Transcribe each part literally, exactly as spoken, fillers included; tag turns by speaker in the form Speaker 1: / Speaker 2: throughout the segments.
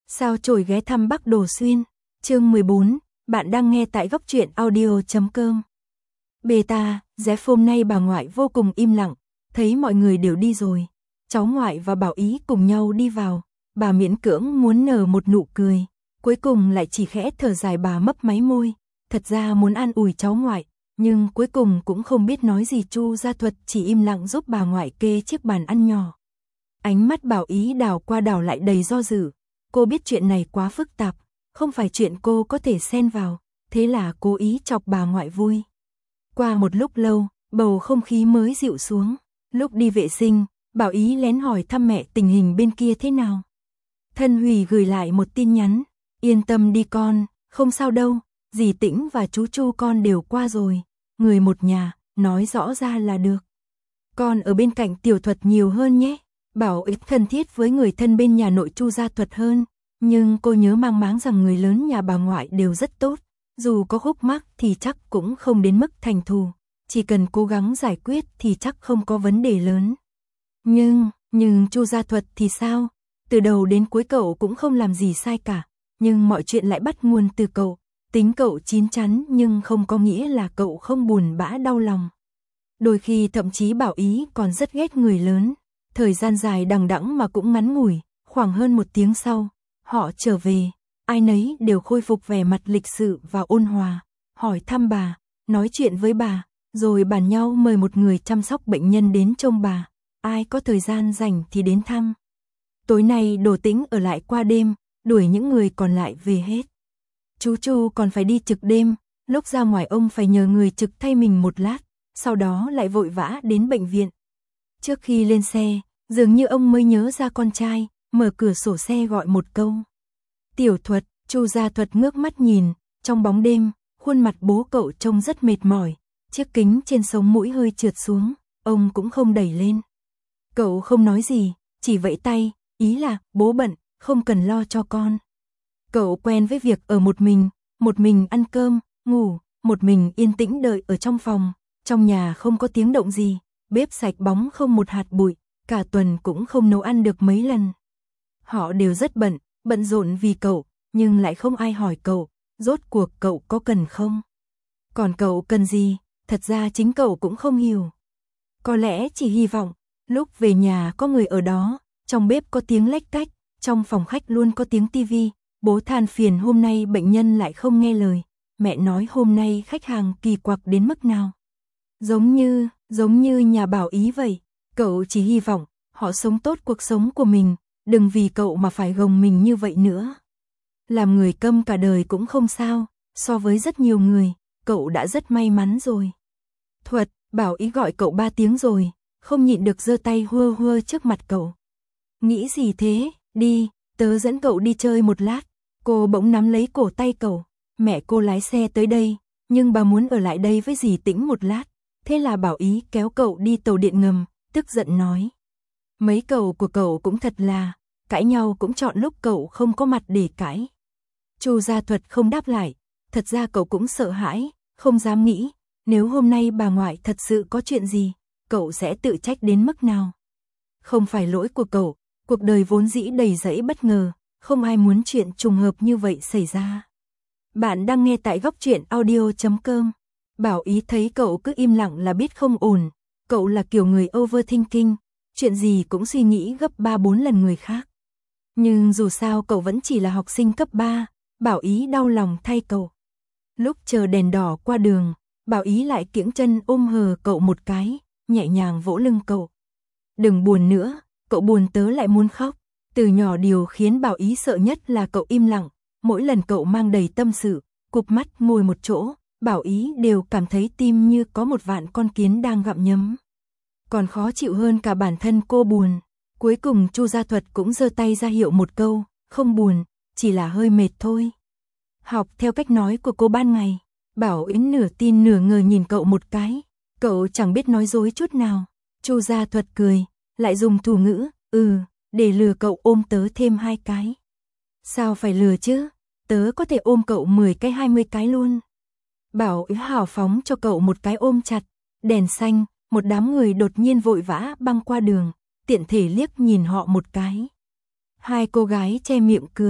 Speaker 1: Sao chổi ghé thăm Bắc Đồ Xuyên, chương mười bốn, bạn đang nghe tại góc truyện audio chấm com. Beta, Dép hôm nay bà ngoại vô cùng im lặng, thấy mọi người đều đi rồi. Cháu ngoại và Bảo Ý cùng nhau đi vào, bà miễn cưỡng muốn nở một nụ cười, cuối cùng lại chỉ khẽ thở dài. Bà mấp máy môi, thật ra muốn an ủi cháu ngoại, nhưng cuối cùng cũng không biết nói gì. Chu Gia Thuật chỉ im lặng giúp bà ngoại kê chiếc bàn ăn nhỏ. Ánh mắt Bảo Ý đảo qua đảo lại đầy do dự. Cô biết chuyện này quá phức tạp, không phải chuyện cô có thể xen vào, thế là cố ý chọc bà ngoại vui. Qua một lúc lâu, bầu không khí mới dịu xuống. Lúc đi vệ sinh, Bảo Ý lén hỏi thăm mẹ tình hình bên kia thế nào. Thân Hủy gửi lại một tin nhắn, yên tâm đi con, không sao đâu, dì Tĩnh và chú Chu con đều qua rồi, người một nhà, nói rõ ra là được. Con ở bên cạnh Tiểu Thuật nhiều hơn nhé. Bảo Ý thân thiết với người thân bên nhà nội Chu Gia Thuật hơn, nhưng cô nhớ mang máng rằng người lớn nhà bà ngoại đều rất tốt, dù có khúc mắc thì chắc cũng không đến mức thành thù, chỉ cần cố gắng giải quyết thì chắc không có vấn đề lớn. Nhưng, nhưng Chu Gia Thuật thì sao? Từ đầu đến cuối cậu cũng không làm gì sai cả, nhưng mọi chuyện lại bắt nguồn từ cậu. Tính cậu chín chắn nhưng không có nghĩa là cậu không buồn bã đau lòng. Đôi khi thậm chí Bảo Ý còn rất ghét người lớn. Thời gian dài đằng đẵng mà cũng ngắn ngủi, khoảng hơn một tiếng sau, họ trở về, ai nấy đều khôi phục vẻ mặt lịch sự và ôn hòa, hỏi thăm bà, nói chuyện với bà, rồi bàn nhau mời một người chăm sóc bệnh nhân đến trông bà, ai có thời gian rảnh thì đến thăm. Tối nay Đồ Tĩnh ở lại qua đêm, đuổi những người còn lại về hết. Chú Chu còn phải đi trực đêm, lúc ra ngoài ông phải nhờ người trực thay mình một lát, sau đó lại vội vã đến bệnh viện. Trước khi lên xe, dường như ông mới nhớ ra con trai, mở cửa sổ xe gọi một câu. Tiểu Thuật. Chu Gia Thuật ngước mắt nhìn, trong bóng đêm, khuôn mặt bố cậu trông rất mệt mỏi, chiếc kính trên sống mũi hơi trượt xuống, ông cũng không đẩy lên. Cậu không nói gì, chỉ vẫy tay, ý là bố bận, không cần lo cho con. Cậu quen với việc ở một mình, một mình ăn cơm, ngủ, một mình yên tĩnh đợi ở trong phòng, trong nhà không có tiếng động gì. Bếp sạch bóng không một hạt bụi, cả tuần cũng không nấu ăn được mấy lần. Họ đều rất bận, bận rộn vì cậu, nhưng lại không ai hỏi cậu, rốt cuộc cậu có cần không? Còn cậu cần gì, thật ra chính cậu cũng không hiểu. Có lẽ chỉ hy vọng, lúc về nhà có người ở đó, trong bếp có tiếng lách cách, trong phòng khách luôn có tiếng tivi, bố than phiền hôm nay bệnh nhân lại không nghe lời, mẹ nói hôm nay khách hàng kỳ quặc đến mức nào. Giống như... Giống như nhà Bảo Ý vậy, cậu chỉ hy vọng họ sống tốt cuộc sống của mình, đừng vì cậu mà phải gồng mình như vậy nữa. Làm người câm cả đời cũng không sao, so với rất nhiều người, cậu đã rất may mắn rồi. Thuật, Bảo Ý gọi cậu ba tiếng rồi, không nhịn được giơ tay hua hua trước mặt cậu. Nghĩ gì thế, đi, tớ dẫn cậu đi chơi một lát. Cô bỗng nắm lấy cổ tay cậu, mẹ cô lái xe tới đây, nhưng bà muốn ở lại đây với dì Tĩnh một lát. Thế là Bảo Ý kéo cậu đi tàu điện ngầm, tức giận nói. Mấy cậu của cậu cũng thật là, cãi nhau cũng chọn lúc cậu không có mặt để cãi. Chu Gia Thuật không đáp lại, thật ra cậu cũng sợ hãi, không dám nghĩ, nếu hôm nay bà ngoại thật sự có chuyện gì, cậu sẽ tự trách đến mức nào. Không phải lỗi của cậu, cuộc đời vốn dĩ đầy rẫy bất ngờ, không ai muốn chuyện trùng hợp như vậy xảy ra. Bạn đang nghe tại góc truyện audio chấm com. Bảo Ý thấy cậu cứ im lặng là biết không ổn, cậu là kiểu người overthinking, chuyện gì cũng suy nghĩ gấp ba bốn lần người khác. Nhưng dù sao cậu vẫn chỉ là học sinh cấp ba, Bảo Ý đau lòng thay cậu. Lúc chờ đèn đỏ qua đường, Bảo Ý lại kiễng chân ôm hờ cậu một cái, nhẹ nhàng vỗ lưng cậu. Đừng buồn nữa, cậu buồn tớ lại muốn khóc. Từ nhỏ điều khiến Bảo Ý sợ nhất là cậu im lặng, mỗi lần cậu mang đầy tâm sự, cụp mắt ngồi một chỗ. Bảo Ý đều cảm thấy tim như có một vạn con kiến đang gặm nhấm. Còn khó chịu hơn cả bản thân cô buồn. Cuối cùng Chu Gia Thuật cũng giơ tay ra hiệu một câu, không buồn, chỉ là hơi mệt thôi. Học theo cách nói của cô ban ngày, Bảo Ý nửa tin nửa ngờ nhìn cậu một cái. Cậu chẳng biết nói dối chút nào. Chu Gia Thuật cười, lại dùng thủ ngữ, ừ, để lừa cậu ôm tớ thêm hai cái. Sao phải lừa chứ, tớ có thể ôm cậu mười cái hai mươi cái luôn. Bảo Ý hào phóng cho cậu một cái ôm chặt, đèn xanh, một đám người đột nhiên vội vã băng qua đường, tiện thể liếc nhìn họ một cái. Hai cô gái che miệng cười,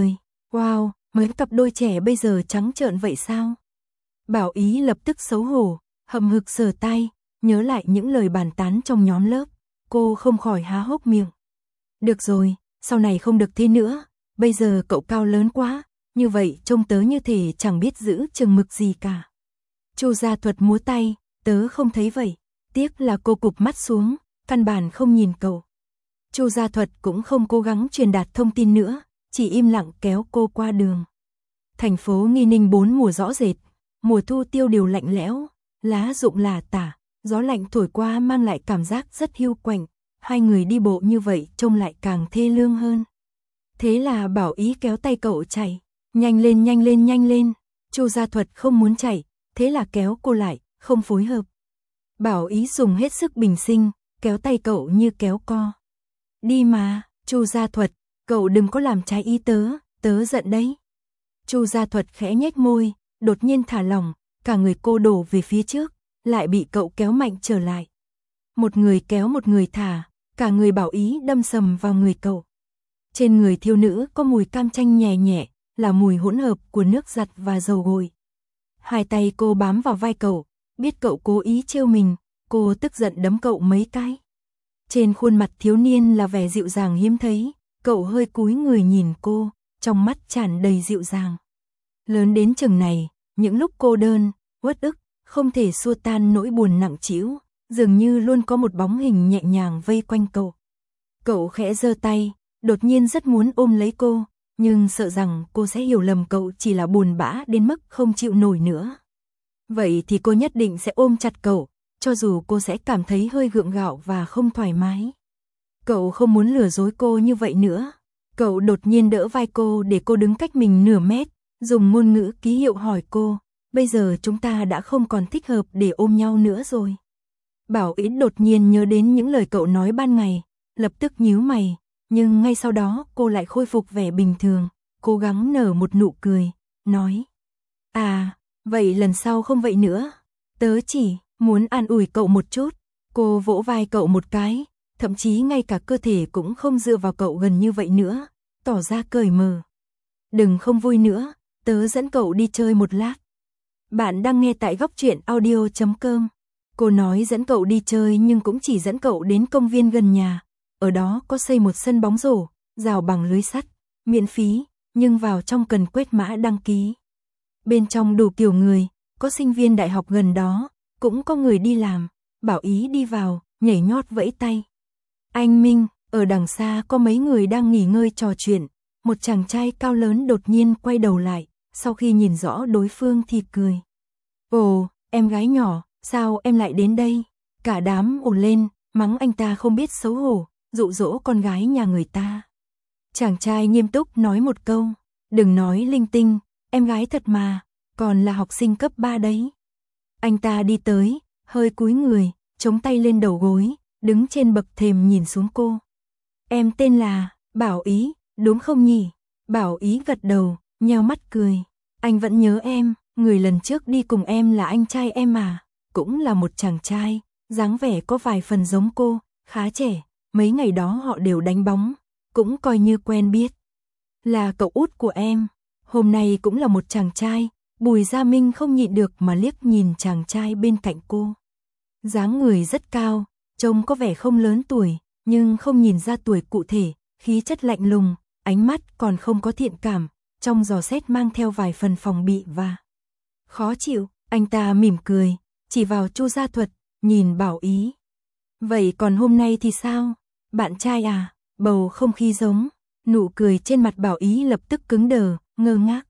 Speaker 1: Wow, mấy cặp đôi trẻ bây giờ trắng trợn vậy sao? Bảo Ý lập tức xấu hổ, hậm hực sờ tay, nhớ lại những lời bàn tán trong nhóm lớp, cô không khỏi há hốc miệng. Được rồi, sau này không được thế nữa, bây giờ cậu cao lớn quá, như vậy trông tớ như thể chẳng biết giữ chừng mực gì cả. Chu Gia Thuật múa tay, tớ không thấy vậy, tiếc là cô cụp mắt xuống, căn bản không nhìn cậu. Chu Gia Thuật cũng không cố gắng truyền đạt thông tin nữa, chỉ im lặng kéo cô qua đường. Thành phố Nghi Ninh bốn mùa rõ rệt, mùa thu tiêu điều lạnh lẽo, lá rụng lả tả, gió lạnh thổi qua mang lại cảm giác rất hiu quạnh, hai người đi bộ như vậy trông lại càng thê lương hơn. Thế là Bảo Ý kéo tay cậu chạy, nhanh lên nhanh lên nhanh lên, Chu Gia Thuật không muốn chạy, thế là kéo cô lại, không phối hợp. Bảo Ý dùng hết sức bình sinh, kéo tay cậu như kéo co. Đi mà, Chu Gia Thuật, cậu đừng có làm trái ý tớ, tớ giận đấy. Chu Gia Thuật khẽ nhếch môi, đột nhiên thả lỏng, cả người cô đổ về phía trước, lại bị cậu kéo mạnh trở lại. Một người kéo một người thả, cả người Bảo Ý đâm sầm vào người cậu. Trên người thiếu nữ có mùi cam chanh nhẹ nhẹ, là mùi hỗn hợp của nước giặt và dầu gội. Hai tay cô bám vào vai cậu, biết cậu cố ý trêu mình, cô tức giận đấm cậu mấy cái. Trên khuôn mặt thiếu niên là vẻ dịu dàng hiếm thấy, cậu hơi cúi người nhìn cô, trong mắt tràn đầy dịu dàng. Lớn đến chừng này, những lúc cô đơn, uất ức, không thể xua tan nỗi buồn nặng trĩu, dường như luôn có một bóng hình nhẹ nhàng vây quanh cậu. Cậu khẽ giơ tay, đột nhiên rất muốn ôm lấy cô, nhưng sợ rằng cô sẽ hiểu lầm cậu chỉ là buồn bã đến mức không chịu nổi nữa. Vậy thì cô nhất định sẽ ôm chặt cậu, cho dù cô sẽ cảm thấy hơi gượng gạo và không thoải mái. Cậu không muốn lừa dối cô như vậy nữa. Cậu đột nhiên đỡ vai cô để cô đứng cách mình nửa mét, dùng ngôn ngữ ký hiệu hỏi cô, bây giờ chúng ta đã không còn thích hợp để ôm nhau nữa rồi. Bảo Ý đột nhiên nhớ đến những lời cậu nói ban ngày, lập tức nhíu mày, nhưng ngay sau đó cô lại khôi phục vẻ bình thường, cố gắng nở một nụ cười, nói: À, vậy lần sau không vậy nữa, tớ chỉ muốn an ủi cậu một chút. Cô vỗ vai cậu một cái, thậm chí ngay cả cơ thể cũng không dựa vào cậu gần như vậy nữa, tỏ ra cởi mở. Đừng không vui nữa, tớ dẫn cậu đi chơi một lát. Bạn đang nghe tại góc truyện audio chấm com. Cô nói dẫn cậu đi chơi nhưng cũng chỉ dẫn cậu đến công viên gần nhà. Ở đó có xây một sân bóng rổ, rào bằng lưới sắt, miễn phí, nhưng vào trong cần quét mã đăng ký. Bên trong đủ kiểu người, có sinh viên đại học gần đó, cũng có người đi làm. Bảo Ý đi vào, nhảy nhót vẫy tay. Anh Minh, ở đằng xa có mấy người đang nghỉ ngơi trò chuyện. Một chàng trai cao lớn đột nhiên quay đầu lại, sau khi nhìn rõ đối phương thì cười. Ồ, em gái nhỏ, sao em lại đến đây? Cả đám ồn lên, mắng anh ta không biết xấu hổ, dụ dỗ con gái nhà người ta. Chàng trai nghiêm túc nói một câu, đừng nói linh tinh, em gái thật mà, còn là học sinh cấp ba đấy. Anh ta đi tới, hơi cúi người, chống tay lên đầu gối, đứng trên bậc thềm nhìn xuống cô. Em tên là Bảo Ý, đúng không nhỉ? Bảo Ý gật đầu, nheo mắt cười. Anh vẫn nhớ em, người lần trước đi cùng em là anh trai em à, cũng là một chàng trai, dáng vẻ có vài phần giống cô, khá trẻ, mấy ngày đó họ đều đánh bóng, cũng coi như quen biết. Là cậu út của em, hôm nay cũng là một chàng trai. Bùi Gia Minh không nhịn được mà liếc nhìn chàng trai bên cạnh cô. Dáng người rất cao, trông có vẻ không lớn tuổi, nhưng không nhìn ra tuổi cụ thể, khí chất lạnh lùng, ánh mắt còn không có thiện cảm, trong dò xét mang theo vài phần phòng bị và khó chịu. Anh ta mỉm cười, chỉ vào Chu Gia Thuật, nhìn Bảo Ý. Vậy còn hôm nay thì sao? Bạn trai à? Bầu không khí giống. Nụ cười trên mặt Bảo Ý lập tức cứng đờ, ngơ ngác.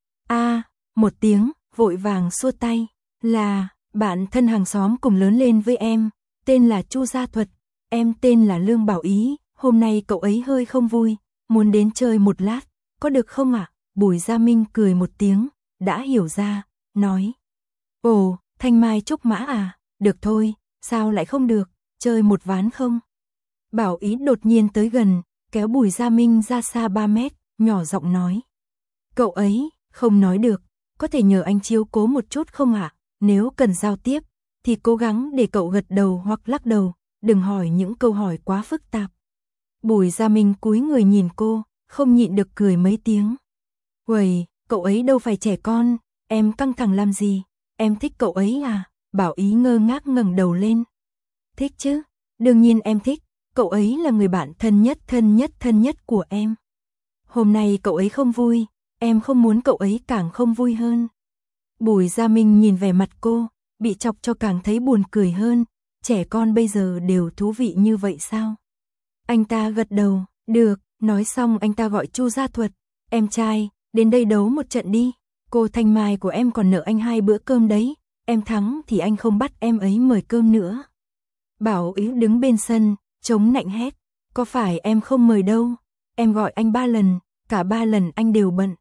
Speaker 1: A, một tiếng, vội vàng xua tay. Là bạn thân hàng xóm cùng lớn lên với em, tên là Chu Gia Thuật, em tên là Lương Bảo Ý, hôm nay cậu ấy hơi không vui, muốn đến chơi một lát, có được không ạ? À? Bùi Gia Minh cười một tiếng, đã hiểu ra, nói. Ồ, thanh mai trúc mã à, được thôi, sao lại không được, chơi một ván không? Bảo Ý đột nhiên tới gần, kéo Bùi Gia Minh ra xa ba mét, nhỏ giọng nói. Cậu ấy, không nói được, có thể nhờ anh chiếu cố một chút không ạ? À? Nếu cần giao tiếp, thì cố gắng để cậu gật đầu hoặc lắc đầu, đừng hỏi những câu hỏi quá phức tạp. Bùi Gia Minh cúi người nhìn cô, không nhịn được cười mấy tiếng. Uầy, cậu ấy đâu phải trẻ con, em căng thẳng làm gì, em thích cậu ấy à? Bảo Ý ngơ ngác ngẩng đầu lên. Thích chứ, đương nhiên em thích, cậu ấy là người bạn thân nhất thân nhất thân nhất của em. Hôm nay cậu ấy không vui, em không muốn cậu ấy càng không vui hơn. Bùi Gia Minh nhìn vẻ mặt cô, bị chọc cho càng thấy buồn cười hơn, trẻ con bây giờ đều thú vị như vậy sao? Anh ta gật đầu, được, nói xong anh ta gọi Chu Gia Thuật, em trai, đến đây đấu một trận đi, cô Thanh Mai của em còn nợ anh hai bữa cơm đấy, em thắng thì anh không bắt em ấy mời cơm nữa. Bảo Ý đứng bên sân, chống nạnh hét, có phải em không mời đâu, em gọi anh ba lần, cả ba lần anh đều bận.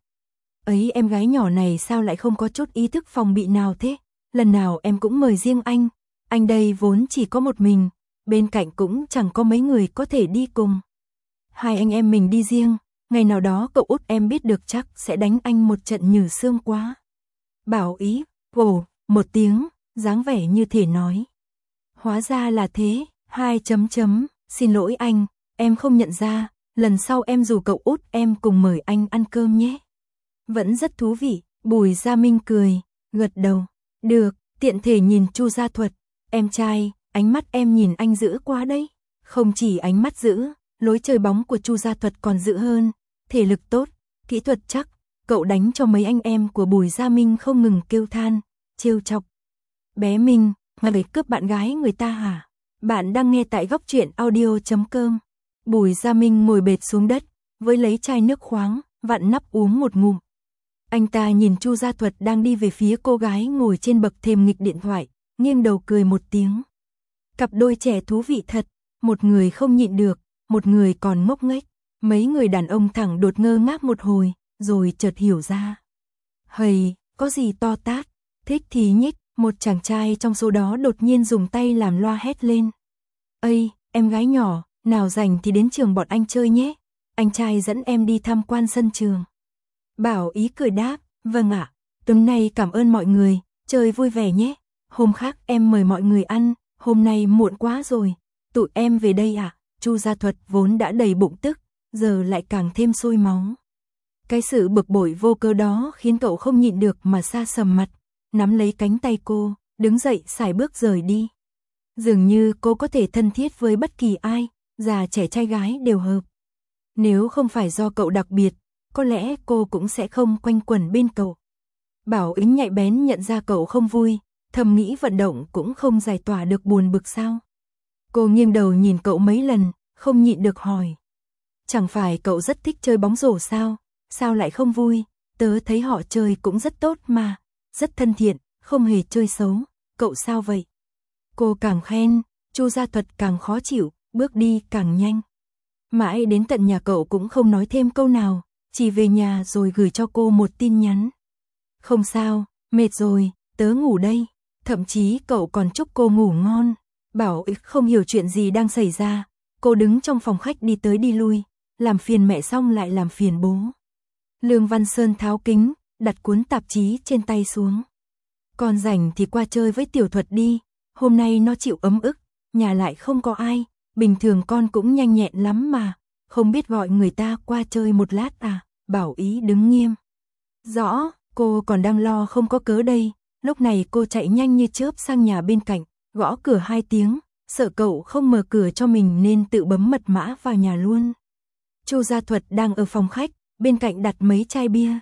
Speaker 1: Ấy em gái nhỏ này sao lại không có chút ý thức phòng bị nào thế, lần nào em cũng mời riêng anh, anh đây vốn chỉ có một mình, bên cạnh cũng chẳng có mấy người có thể đi cùng. Hai anh em mình đi riêng, ngày nào đó cậu út em biết được chắc sẽ đánh anh một trận nhừ xương quá. Bảo Ý, ồ, một tiếng, dáng vẻ như thể nói. Hóa ra là thế, hai chấm chấm, xin lỗi anh, em không nhận ra, lần sau em rủ cậu út em cùng mời anh ăn cơm nhé. Vẫn rất thú vị, Bùi Gia Minh cười, gật đầu, được, tiện thể nhìn Chu Gia Thuật, em trai, ánh mắt em nhìn anh dữ quá đấy. Không chỉ ánh mắt dữ, lối chơi bóng của Chu Gia Thuật còn dữ hơn, thể lực tốt, kỹ thuật chắc, cậu đánh cho mấy anh em của Bùi Gia Minh không ngừng kêu than, trêu chọc. Bé Minh, mà về cướp bạn gái người ta hả? Bạn đang nghe tại góc truyện audio chấm com. Bùi Gia Minh ngồi bệt xuống đất, với lấy chai nước khoáng, vặn nắp uống một ngụm. Anh ta nhìn Chu Gia Thuật đang đi về phía cô gái ngồi trên bậc thềm nghịch điện thoại, nghiêng đầu cười một tiếng. Cặp đôi trẻ thú vị thật, một người không nhịn được, một người còn ngốc nghếch. Mấy người đàn ông thẳng đột ngơ ngác một hồi, rồi chợt hiểu ra. Hầy, có gì to tát, thích thì nhích, một chàng trai trong số đó đột nhiên dùng tay làm loa hét lên. Ây, em gái nhỏ, nào rảnh thì đến trường bọn anh chơi nhé, anh trai dẫn em đi tham quan sân trường. Bảo Ý cười đáp, vâng ạ, tuần này cảm ơn mọi người, chơi vui vẻ nhé, hôm khác em mời mọi người ăn, hôm nay muộn quá rồi, tụi em về đây ạ. Chu Gia Thuật vốn đã đầy bụng tức, giờ lại càng thêm sôi máu. Cái sự bực bội vô cớ đó khiến cậu không nhịn được mà sa sầm mặt, nắm lấy cánh tay cô, đứng dậy sải bước rời đi. Dường như cô có thể thân thiết với bất kỳ ai, già trẻ trai gái đều hợp. Nếu không phải do cậu đặc biệt, có lẽ cô cũng sẽ không quanh quẩn bên cậu. Bảo Ý nhạy bén nhận ra cậu không vui, thầm nghĩ vận động cũng không giải tỏa được buồn bực sao. Cô nghiêng đầu nhìn cậu mấy lần, không nhịn được hỏi. Chẳng phải cậu rất thích chơi bóng rổ sao, sao lại không vui, tớ thấy họ chơi cũng rất tốt mà, rất thân thiện, không hề chơi xấu, cậu sao vậy? Cô càng khen, Chu Gia Thuật càng khó chịu, bước đi càng nhanh. Mãi đến tận nhà cậu cũng không nói thêm câu nào, chỉ về nhà rồi gửi cho cô một tin nhắn. Không sao, mệt rồi, tớ ngủ đây, thậm chí cậu còn chúc cô ngủ ngon. Bảo Ý không hiểu chuyện gì đang xảy ra, cô đứng trong phòng khách đi tới đi lui, làm phiền mẹ xong lại làm phiền bố. Lương Văn Sơn tháo kính, đặt cuốn tạp chí trên tay xuống. Còn rảnh thì qua chơi với Tiểu Thuật đi, hôm nay nó chịu ấm ức, nhà lại không có ai, bình thường con cũng nhanh nhẹn lắm mà, không biết gọi người ta qua chơi một lát à, Bảo Ý đứng nghiêm. Rõ, cô còn đang lo không có cớ đây, lúc này cô chạy nhanh như chớp sang nhà bên cạnh, gõ cửa hai tiếng, sợ cậu không mở cửa cho mình nên tự bấm mật mã vào nhà luôn. Chu Gia Thuật đang ở phòng khách, bên cạnh đặt mấy chai bia.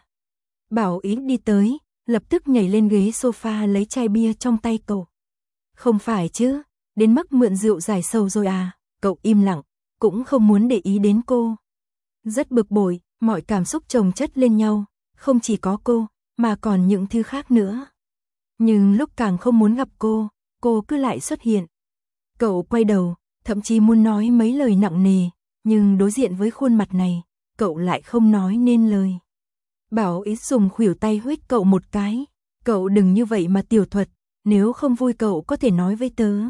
Speaker 1: Bảo Ý đi tới, lập tức nhảy lên ghế sofa lấy chai bia trong tay cậu. Không phải chứ, đến mức mượn rượu giải sầu rồi à, cậu im lặng, cũng không muốn để ý đến cô. Rất bực bội, mọi cảm xúc chồng chất lên nhau, không chỉ có cô, mà còn những thứ khác nữa. Nhưng lúc càng không muốn gặp cô, cô cứ lại xuất hiện. Cậu quay đầu, thậm chí muốn nói mấy lời nặng nề, nhưng đối diện với khuôn mặt này, cậu lại không nói nên lời. Bảo Ý dùng khuỷu tay huých cậu một cái, cậu đừng như vậy mà Tiểu Thuật, nếu không vui cậu có thể nói với tớ.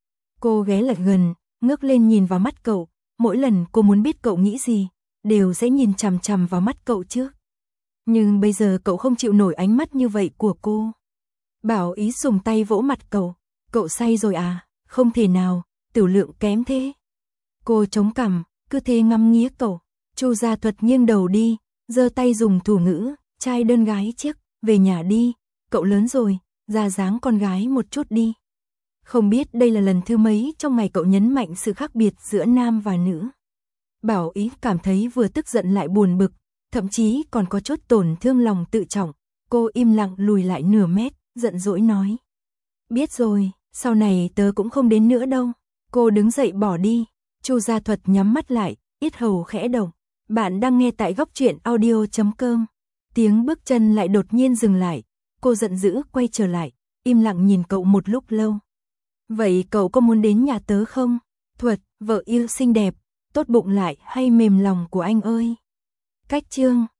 Speaker 1: Cô ghé lại gần, ngước lên nhìn vào mắt cậu, mỗi lần cô muốn biết cậu nghĩ gì, đều sẽ nhìn chằm chằm vào mắt cậu trước. Nhưng bây giờ cậu không chịu nổi ánh mắt như vậy của cô. Bảo Ý dùng tay vỗ mặt cậu, cậu say rồi à, không thể nào, tiểu lượng kém thế. Cô chống cằm, cứ thế ngắm nghía cậu. Chu Gia Thuật nghiêng đầu đi, giơ tay dùng thủ ngữ, trai đơn gái chiếc, về nhà đi, cậu lớn rồi, ra dáng con gái một chút đi. Không biết đây là lần thứ mấy trong ngày cậu nhấn mạnh sự khác biệt giữa nam và nữ. Bảo Ý cảm thấy vừa tức giận lại buồn bực, thậm chí còn có chút tổn thương lòng tự trọng. Cô im lặng lùi lại nửa mét, giận dỗi nói. Biết rồi, sau này tớ cũng không đến nữa đâu. Cô đứng dậy bỏ đi. Chu Gia Thuật nhắm mắt lại, yết hầu khẽ động. Bạn đang nghe tại góc truyện audio chấm com. Tiếng bước chân lại đột nhiên dừng lại. Cô giận dữ quay trở lại, im lặng nhìn cậu một lúc lâu. Vậy cậu có muốn đến nhà tớ không? Thuật, vợ yêu xinh đẹp, tốt bụng lại hay mềm lòng của anh ơi. Cách chương